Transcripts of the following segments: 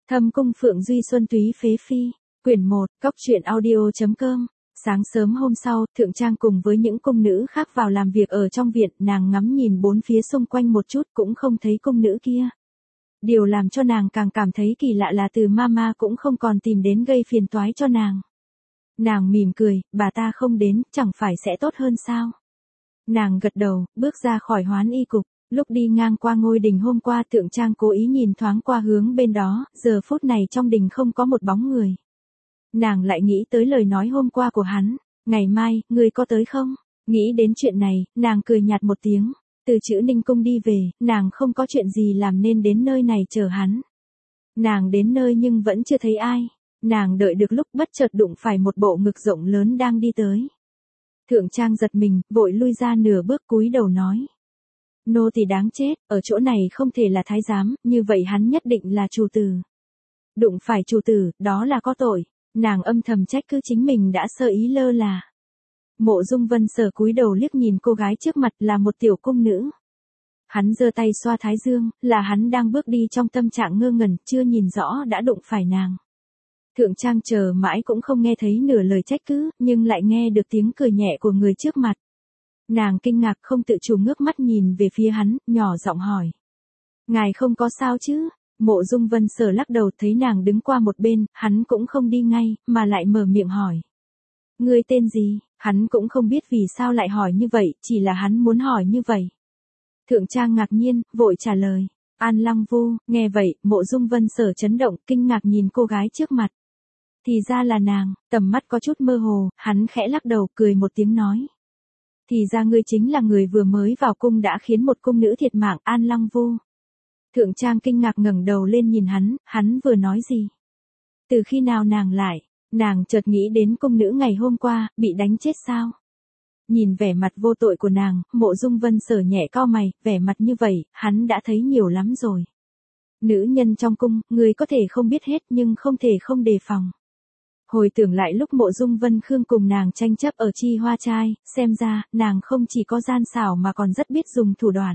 Thâm cung Phượng Duy Xuân Túy Phế Phi, quyển 1, cóc truyện audio.com. Sáng sớm hôm sau, Thượng Trang cùng với những cung nữ khác vào làm việc ở trong viện, nàng ngắm nhìn bốn phía xung quanh một chút cũng không thấy cung nữ kia. Điều làm cho nàng càng cảm thấy kỳ lạ là từ mama cũng không còn tìm đến gây phiền toái cho nàng. Nàng mỉm cười, bà ta không đến, chẳng phải sẽ tốt hơn sao? Nàng gật đầu, bước ra khỏi Hoán Y cục. Lúc đi ngang qua ngôi đình hôm qua, Thượng Trang cố ý nhìn thoáng qua hướng bên đó, giờ phút này trong đình không có một bóng người. Nàng lại nghĩ tới lời nói hôm qua của hắn, ngày mai, ngươi có tới không? Nghĩ đến chuyện này, nàng cười nhạt một tiếng, từ chữ Ninh Cung đi về, nàng không có chuyện gì làm nên đến nơi này chờ hắn. Nàng đến nơi nhưng vẫn chưa thấy ai, nàng đợi được lúc bất chợt đụng phải một bộ ngực rộng lớn đang đi tới. Thượng Trang giật mình, vội lui ra nửa bước cúi đầu nói. Nô tỳ đáng chết, ở chỗ này không thể là thái giám, như vậy hắn nhất định là chủ tử. Đụng phải chủ tử, đó là có tội, nàng âm thầm trách cứ chính mình đã sơ ý lơ là. Mộ Dung Vân Sở cúi đầu liếc nhìn cô gái trước mặt là một tiểu cung nữ. Hắn giơ tay xoa thái dương, là hắn đang bước đi trong tâm trạng ngơ ngẩn, chưa nhìn rõ đã đụng phải nàng. Thượng Trang chờ mãi cũng không nghe thấy nửa lời trách cứ, nhưng lại nghe được tiếng cười nhẹ của người trước mặt. Nàng kinh ngạc không tự chủ ngước mắt nhìn về phía hắn, nhỏ giọng hỏi. Ngài không có sao chứ? Mộ Dung Vân Sở lắc đầu, thấy nàng đứng qua một bên, hắn cũng không đi ngay, mà lại mở miệng hỏi. Ngươi tên gì? Hắn cũng không biết vì sao lại hỏi như vậy, chỉ là hắn muốn hỏi như vậy. Thượng Trang ngạc nhiên, vội trả lời. An Lăng Vu. Nghe vậy, Mộ Dung Vân Sở chấn động, kinh ngạc nhìn cô gái trước mặt. Thì ra là nàng, tầm mắt có chút mơ hồ, hắn khẽ lắc đầu, cười một tiếng nói. Thì ra ngươi chính là người vừa mới vào cung đã khiến một cung nữ thiệt mạng, An Lăng Vu. Thượng Trang kinh ngạc ngẩng đầu lên nhìn hắn vừa nói gì? Từ khi nào nàng chợt nghĩ đến cung nữ ngày hôm qua, bị đánh chết sao? Nhìn vẻ mặt vô tội của nàng, Mộ Dung Vân Sở nhẹ cau mày, vẻ mặt như vậy, hắn đã thấy nhiều lắm rồi. Nữ nhân trong cung, người có thể không biết hết nhưng không thể không đề phòng. Hồi tưởng lại lúc Mộ Dung Vân Khương cùng nàng tranh chấp ở Chi Hoa Trai, xem ra, nàng không chỉ có gian xảo mà còn rất biết dùng thủ đoạn.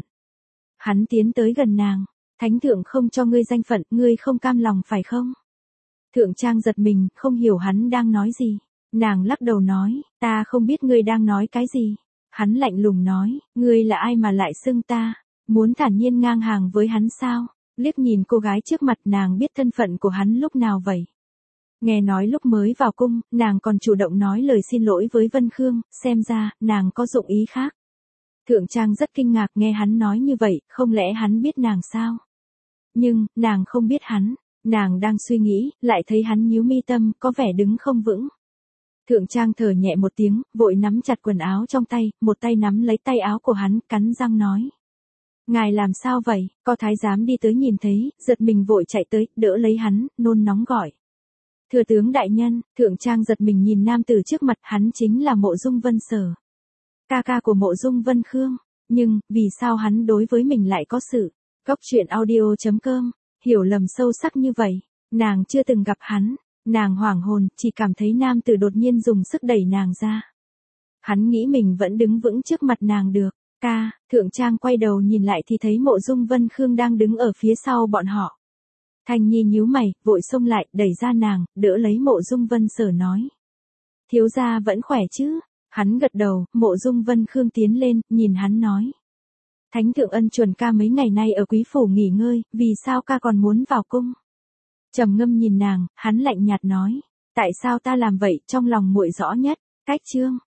Hắn tiến tới gần nàng. Thánh thượng không cho ngươi danh phận, ngươi không cam lòng phải không? Thượng Trang giật mình, không hiểu hắn đang nói gì. Nàng lắc đầu nói, ta không biết ngươi đang nói cái gì. Hắn lạnh lùng nói, ngươi là ai mà lại xưng ta? Muốn thản nhiên ngang hàng với hắn sao? Liếc nhìn cô gái trước mặt, nàng biết thân phận của hắn lúc nào vậy? Nghe nói lúc mới vào cung, nàng còn chủ động nói lời xin lỗi với Vân Khương, xem ra, nàng có dụng ý khác. Thượng Trang rất kinh ngạc nghe hắn nói như vậy, không lẽ hắn biết nàng sao? Nhưng, nàng không biết hắn, nàng đang suy nghĩ, lại thấy hắn nhíu mi tâm, có vẻ đứng không vững. Thượng Trang thở nhẹ một tiếng, vội nắm chặt quần áo trong tay, một tay nắm lấy tay áo của hắn, cắn răng nói. Ngài làm sao vậy? Có thái giám đi tới nhìn thấy, giật mình vội chạy tới, đỡ lấy hắn, nôn nóng gọi. Thừa tướng đại nhân. Thượng Trang giật mình nhìn nam tử trước mặt, hắn chính là Mộ Dung Vân Sở. Ca ca của Mộ Dung Vân Khương. Nhưng, vì sao hắn đối với mình lại có sự? Cóc truyện audio.com. Hiểu lầm sâu sắc như vậy. Nàng chưa từng gặp hắn. Nàng hoảng hồn, chỉ cảm thấy nam tử đột nhiên dùng sức đẩy nàng ra. Hắn nghĩ mình vẫn đứng vững trước mặt nàng được. Thượng Trang quay đầu nhìn lại thì thấy Mộ Dung Vân Khương đang đứng ở phía sau bọn họ. Thanh Nhi nhíu mày, vội xông lại, đẩy ra nàng, đỡ lấy Mộ Dung Vân Sở nói. Thiếu gia vẫn khỏe chứ? Hắn gật đầu, Mộ Dung Vân Khương tiến lên, nhìn hắn nói. Thánh thượng ân chuẩn ca mấy ngày nay ở quý phủ nghỉ ngơi, vì sao ca còn muốn vào cung? Trầm ngâm nhìn nàng, hắn lạnh nhạt nói. Tại sao ta làm vậy, trong lòng muội rõ nhất. Cách chương.